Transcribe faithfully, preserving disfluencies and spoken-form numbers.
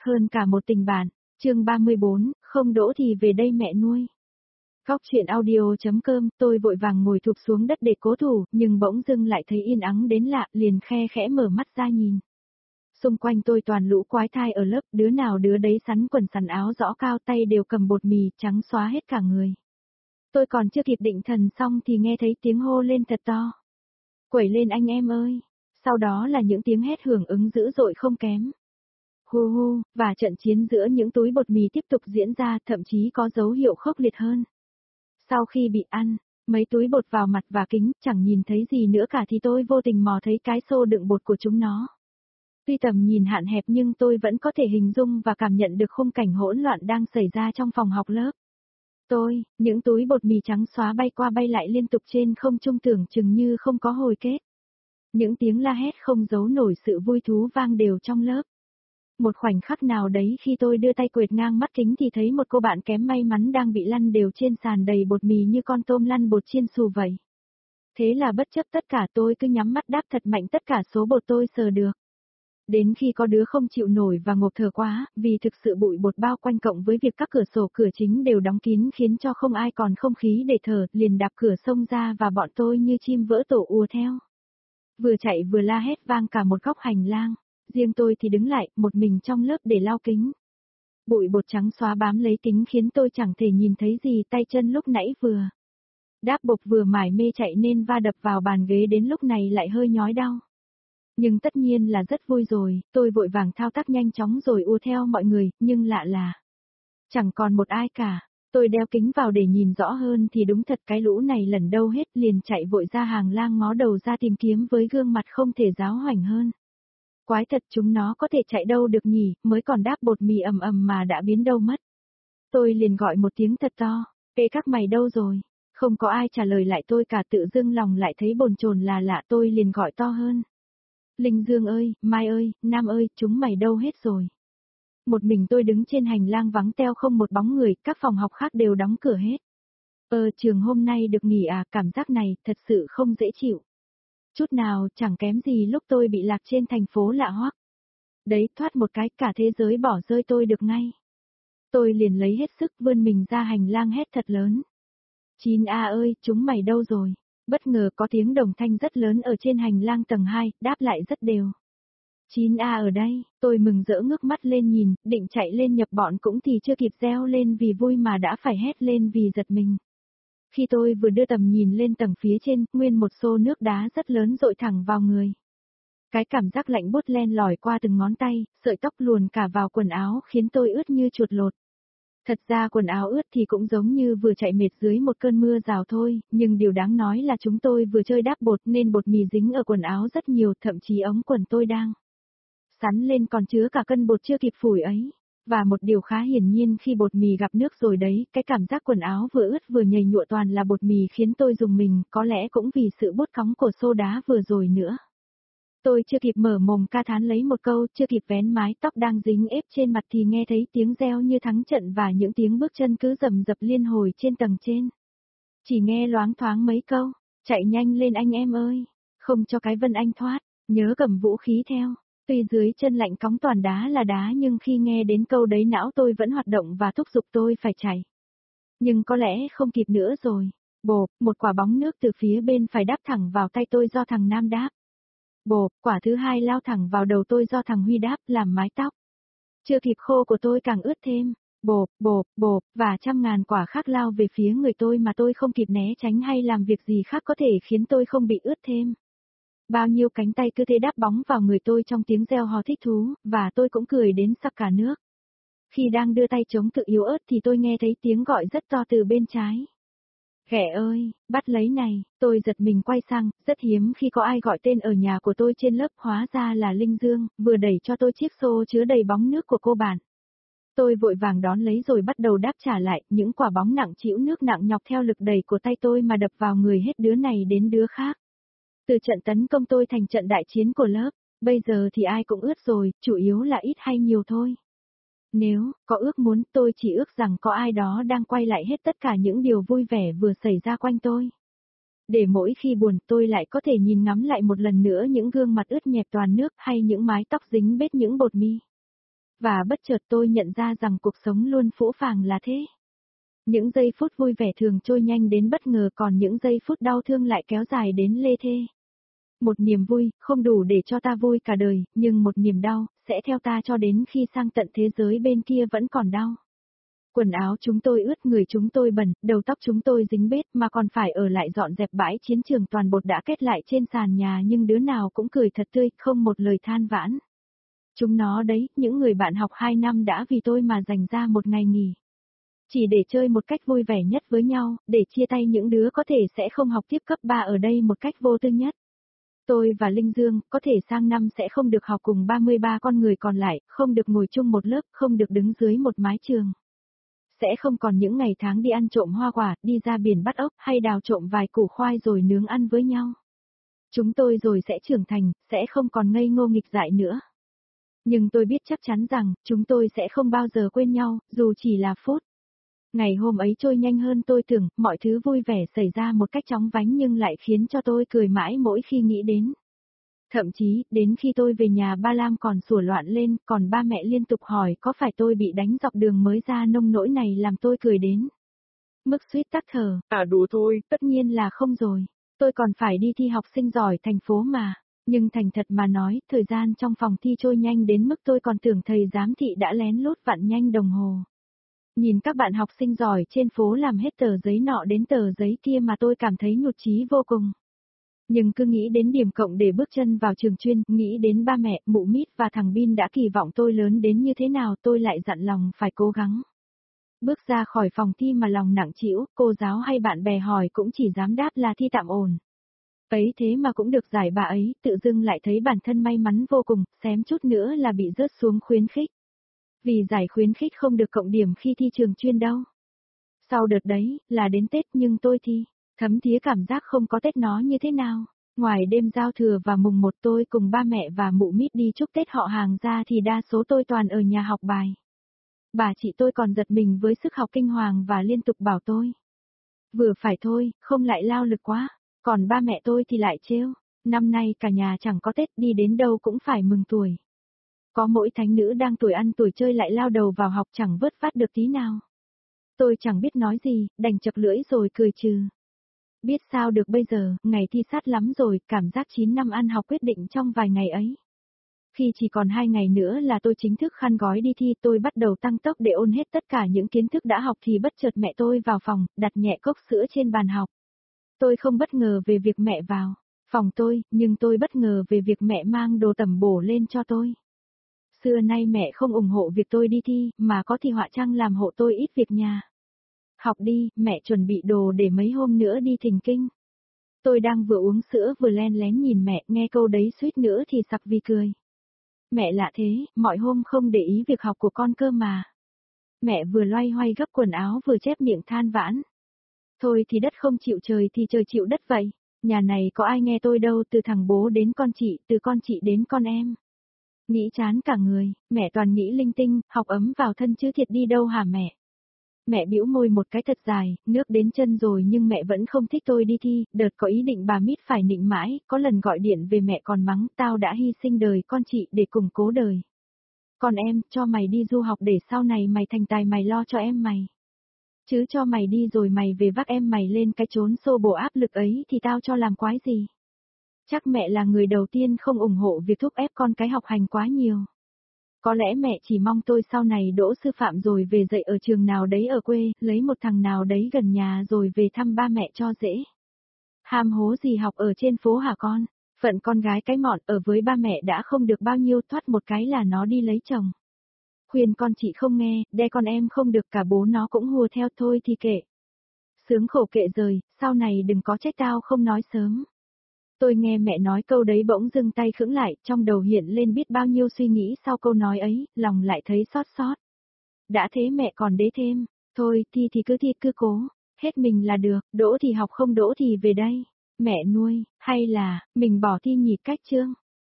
Hơn cả một tình bạn, chương ba mươi bốn, không đỗ thì về đây mẹ nuôi. Góc truyện audio.com, tôi vội vàng ngồi thụp xuống đất để cố thủ, nhưng bỗng dưng lại thấy yên ắng đến lạ, liền khe khẽ mở mắt ra nhìn. Xung quanh tôi toàn lũ quái thai ở lớp, đứa nào đứa đấy sắn quần sắn áo rõ cao, tay đều cầm bột mì, trắng xóa hết cả người. Tôi còn chưa kịp định thần xong thì nghe thấy tiếng hô lên thật to. Quẩy lên anh em ơi! Sau đó là những tiếng hét hưởng ứng dữ dội không kém. Hu hu, và trận chiến giữa những túi bột mì tiếp tục diễn ra, thậm chí có dấu hiệu khốc liệt hơn. Sau khi bị ăn, mấy túi bột vào mặt và kính, chẳng nhìn thấy gì nữa cả thì tôi vô tình mò thấy cái xô đựng bột của chúng nó. Tuy tầm nhìn hạn hẹp nhưng tôi vẫn có thể hình dung và cảm nhận được khung cảnh hỗn loạn đang xảy ra trong phòng học lớp. Tôi, những túi bột mì trắng xóa bay qua bay lại liên tục trên không trung tưởng chừng như không có hồi kết. Những tiếng la hét không giấu nổi sự vui thú vang đều trong lớp. Một khoảnh khắc nào đấy khi tôi đưa tay quệt ngang mắt kính thì thấy một cô bạn kém may mắn đang bị lăn đều trên sàn đầy bột mì như con tôm lăn bột chiên xù vậy. Thế là bất chấp tất cả tôi cứ nhắm mắt đáp thật mạnh tất cả số bột tôi sờ được. Đến khi có đứa không chịu nổi và ngộp thở quá, vì thực sự bụi bột bao quanh cộng với việc các cửa sổ cửa chính đều đóng kín khiến cho không ai còn không khí để thở, liền đạp cửa xông ra và bọn tôi như chim vỡ tổ ùa theo. Vừa chạy vừa la hét vang cả một góc hành lang. Riêng tôi thì đứng lại, một mình trong lớp để lau kính. Bụi bột trắng xóa bám lấy kính khiến tôi chẳng thể nhìn thấy gì, tay chân lúc nãy vừa đáp bột vừa mải mê chạy nên va đập vào bàn ghế đến lúc này lại hơi nhói đau. Nhưng tất nhiên là rất vui rồi, tôi vội vàng thao tác nhanh chóng rồi ùa theo mọi người, nhưng lạ là chẳng còn một ai cả. Tôi đeo kính vào để nhìn rõ hơn thì đúng thật cái lũ này lần đâu hết, liền chạy vội ra hàng lang ngó đầu ra tìm kiếm với gương mặt không thể giáo hoành hơn. Quái thật, chúng nó có thể chạy đâu được nhỉ, mới còn đáp bột mì ầm ầm mà đã biến đâu mất. Tôi liền gọi một tiếng thật to, "Ê các mày đâu rồi?" Không có ai trả lời lại tôi cả, tự dưng lòng lại thấy bồn chồn là lạ, tôi liền gọi to hơn. "Linh Dương ơi, Mai ơi, Nam ơi, chúng mày đâu hết rồi?" Một mình tôi đứng trên hành lang vắng teo không một bóng người, các phòng học khác đều đóng cửa hết. Ờ, trường hôm nay được nghỉ à, cảm giác này thật sự không dễ chịu. Chút nào chẳng kém gì lúc tôi bị lạc trên thành phố lạ hoắc. Đấy, thoát một cái cả thế giới bỏ rơi tôi được ngay. Tôi liền lấy hết sức vươn mình ra hành lang hét thật lớn. chín A ơi, chúng mày đâu rồi? Bất ngờ có tiếng đồng thanh rất lớn ở trên hành lang tầng hai, đáp lại rất đều. chín A ở đây, tôi mừng rỡ ngước mắt lên nhìn, định chạy lên nhập bọn cũng thì chưa kịp reo lên vì vui mà đã phải hét lên vì giật mình. Khi tôi vừa đưa tầm nhìn lên tầng phía trên, nguyên một xô nước đá rất lớn dội thẳng vào người. Cái cảm giác lạnh buốt len lỏi qua từng ngón tay, sợi tóc luồn cả vào quần áo khiến tôi ướt như chuột lột. Thật ra quần áo ướt thì cũng giống như vừa chạy mệt dưới một cơn mưa rào thôi, nhưng điều đáng nói là chúng tôi vừa chơi đáp bột nên bột mì dính ở quần áo rất nhiều, thậm chí ống quần tôi đang sắn lên còn chứa cả cân bột chưa kịp phủi ấy. Và một điều khá hiển nhiên khi bột mì gặp nước rồi đấy, cái cảm giác quần áo vừa ướt vừa nhầy nhụa toàn là bột mì khiến tôi rùng mình, có lẽ cũng vì sự bốt cóng của xô đá vừa rồi nữa. Tôi chưa kịp mở mồm ca thán lấy một câu, chưa kịp vén mái tóc đang dính ép trên mặt thì nghe thấy tiếng reo như thắng trận và những tiếng bước chân cứ rầm rập liên hồi trên tầng trên. Chỉ nghe loáng thoáng mấy câu, "Chạy nhanh lên anh em ơi, không cho cái Vân Anh thoát, nhớ cầm vũ khí theo." Tuy dưới chân lạnh cóng toàn đá là đá nhưng khi nghe đến câu đấy não tôi vẫn hoạt động và thúc giục tôi phải chạy. Nhưng có lẽ không kịp nữa rồi. Bộp, một quả bóng nước từ phía bên phải đáp thẳng vào tay tôi do thằng Nam đáp. Bộp, quả thứ hai lao thẳng vào đầu tôi do thằng Huy đáp làm mái tóc. Chưa kịp khô của tôi càng ướt thêm. Bộp, bộp, bộp, và trăm ngàn quả khác lao về phía người tôi mà tôi không kịp né tránh hay làm việc gì khác có thể khiến tôi không bị ướt thêm. Bao nhiêu cánh tay cứ thế đáp bóng vào người tôi trong tiếng reo hò thích thú, và tôi cũng cười đến sặc cả nước. Khi đang đưa tay chống cự yếu ớt thì tôi nghe thấy tiếng gọi rất to từ bên trái. "Ghẻ ơi, bắt lấy này." Tôi giật mình quay sang, rất hiếm khi có ai gọi tên ở nhà của tôi trên lớp, hóa ra là Linh Dương, vừa đẩy cho tôi chiếc xô chứa đầy bóng nước của cô bạn. Tôi vội vàng đón lấy rồi bắt đầu đáp trả lại, những quả bóng nặng trĩu nước nặng nhọc theo lực đẩy của tay tôi mà đập vào người hết đứa này đến đứa khác. Từ trận tấn công tôi thành trận đại chiến của lớp, bây giờ thì ai cũng ướt rồi, chủ yếu là ít hay nhiều thôi. Nếu có ước muốn, tôi chỉ ước rằng có ai đó đang quay lại hết tất cả những điều vui vẻ vừa xảy ra quanh tôi. Để mỗi khi buồn tôi lại có thể nhìn ngắm lại một lần nữa những gương mặt ướt nhẹp toàn nước hay những mái tóc dính bết những bột mì. Và bất chợt tôi nhận ra rằng cuộc sống luôn phũ phàng là thế. Những giây phút vui vẻ thường trôi nhanh đến bất ngờ, còn những giây phút đau thương lại kéo dài đến lê thê. Một niềm vui, không đủ để cho ta vui cả đời, nhưng một niềm đau, sẽ theo ta cho đến khi sang tận thế giới bên kia vẫn còn đau. Quần áo chúng tôi ướt, người chúng tôi bẩn, đầu tóc chúng tôi dính bết mà còn phải ở lại dọn dẹp bãi chiến trường toàn bột đã kết lại trên sàn nhà, nhưng đứa nào cũng cười thật tươi, không một lời than vãn. Chúng nó đấy, những người bạn học hai năm đã vì tôi mà dành ra một ngày nghỉ. Chỉ để chơi một cách vui vẻ nhất với nhau, để chia tay những đứa có thể sẽ không học tiếp cấp ba ở đây một cách vô tư nhất. Tôi và Linh Dương, có thể sang năm sẽ không được học cùng ba mươi ba con người còn lại, không được ngồi chung một lớp, không được đứng dưới một mái trường. Sẽ không còn những ngày tháng đi ăn trộm hoa quả, đi ra biển bắt ốc, hay đào trộm vài củ khoai rồi nướng ăn với nhau. Chúng tôi rồi sẽ trưởng thành, sẽ không còn ngây ngô nghịch dại nữa. Nhưng tôi biết chắc chắn rằng, chúng tôi sẽ không bao giờ quên nhau, dù chỉ là phút. Ngày hôm ấy trôi nhanh hơn tôi tưởng, mọi thứ vui vẻ xảy ra một cách chóng vánh nhưng lại khiến cho tôi cười mãi mỗi khi nghĩ đến. Thậm chí, đến khi tôi về nhà ba Lam còn sủa loạn lên, còn ba mẹ liên tục hỏi có phải tôi bị đánh dọc đường mới ra nông nỗi này làm tôi cười đến. Mức suýt tắc thở, à đùa thôi, tất nhiên là không rồi. Tôi còn phải đi thi học sinh giỏi thành phố mà. Nhưng thành thật mà nói, thời gian trong phòng thi trôi nhanh đến mức tôi còn tưởng thầy giám thị đã lén lút vặn nhanh đồng hồ. Nhìn các bạn học sinh giỏi trên phố làm hết tờ giấy nọ đến tờ giấy kia mà tôi cảm thấy nhụt chí vô cùng. Nhưng cứ nghĩ đến điểm cộng để bước chân vào trường chuyên, nghĩ đến ba mẹ, mụ Mít và thằng Bin đã kỳ vọng tôi lớn đến như thế nào, tôi lại dặn lòng phải cố gắng. Bước ra khỏi phòng thi mà lòng nặng trĩu, cô giáo hay bạn bè hỏi cũng chỉ dám đáp là thi tạm ổn. Ấy thế mà cũng được giải bà ấy, tự dưng lại thấy bản thân may mắn vô cùng, xém chút nữa là bị rớt xuống khuyến khích. Vì giải khuyến khích không được cộng điểm khi thi trường chuyên đâu. Sau đợt đấy, là đến Tết nhưng tôi thi, thấm thía cảm giác không có Tết nó như thế nào. Ngoài đêm giao thừa và mùng một tôi cùng ba mẹ và mụ Mít đi chúc Tết họ hàng ra thì đa số tôi toàn ở nhà học bài. Bà chị tôi còn giật mình với sức học kinh hoàng và liên tục bảo tôi. Vừa phải thôi, không lại lao lực quá. Còn ba mẹ tôi thì lại trêu, năm nay cả nhà chẳng có Tết, đi đến đâu cũng phải mừng tuổi. Có mỗi thánh nữ đang tuổi ăn tuổi chơi lại lao đầu vào học chẳng vớt vát được tí nào. Tôi chẳng biết nói gì, đành chập lưỡi rồi cười trừ. Biết sao được bây giờ, ngày thi sát lắm rồi, cảm giác chín năm ăn học quyết định trong vài ngày ấy. Khi chỉ còn hai ngày nữa là tôi chính thức khăn gói đi thi, tôi bắt đầu tăng tốc để ôn hết tất cả những kiến thức đã học thì bất chợt mẹ tôi vào phòng, đặt nhẹ cốc sữa trên bàn học. Tôi không bất ngờ về việc mẹ vào phòng tôi, nhưng tôi bất ngờ về việc mẹ mang đồ tẩm bổ lên cho tôi. Xưa nay mẹ không ủng hộ việc tôi đi thi, mà có thì họa chăng làm hộ tôi ít việc nhà. Học đi, mẹ chuẩn bị đồ để mấy hôm nữa đi thỉnh kinh. Tôi đang vừa uống sữa vừa len lén nhìn mẹ, nghe câu đấy suýt nữa thì sặc vì cười. Mẹ lạ thế, mọi hôm không để ý việc học của con cơ mà. Mẹ vừa loay hoay gấp quần áo vừa chép miệng than vãn. Thôi thì đất không chịu trời thì trời chịu đất vậy. Nhà này có ai nghe tôi đâu, từ thằng bố đến con chị, từ con chị đến con em. Nghĩ chán cả người, mẹ toàn nghĩ linh tinh, học ấm vào thân chứ thiệt đi đâu hả mẹ. Mẹ bĩu môi một cái thật dài, nước đến chân rồi nhưng mẹ vẫn không thích tôi đi thi, đợt có ý định bà Mít phải nịnh mãi, có lần gọi điện về mẹ còn mắng, tao đã hy sinh đời con chị để củng cố đời. Còn em, cho mày đi du học để sau này mày thành tài mày lo cho em mày. Chứ cho mày đi rồi mày về vác em mày lên cái chốn xô bồ áp lực ấy thì tao cho làm quái gì. Chắc mẹ là người đầu tiên không ủng hộ việc thúc ép con cái học hành quá nhiều. Có lẽ mẹ chỉ mong tôi sau này đỗ sư phạm rồi về dạy ở trường nào đấy ở quê, lấy một thằng nào đấy gần nhà rồi về thăm ba mẹ cho dễ. Ham hố gì học ở trên phố hả con? Phận con gái cái mọn ở với ba mẹ đã không được bao nhiêu, thoát một cái là nó đi lấy chồng. Khuyên con chị không nghe, đe con em không được, cả bố nó cũng hùa theo, thôi thì kệ. Sướng khổ kệ rời, sau này đừng có trách tao không nói sớm. Tôi nghe mẹ nói câu đấy bỗng dưng tay khựng lại, trong đầu hiện lên biết bao nhiêu suy nghĩ sau câu nói ấy, lòng lại thấy xót xót. Đã thế mẹ còn đế thêm, thôi thi thì cứ thi cứ cố, hết mình là được, đỗ thì học không đỗ thì về đây. Mẹ nuôi, hay là, mình bỏ thi nhì cách chương.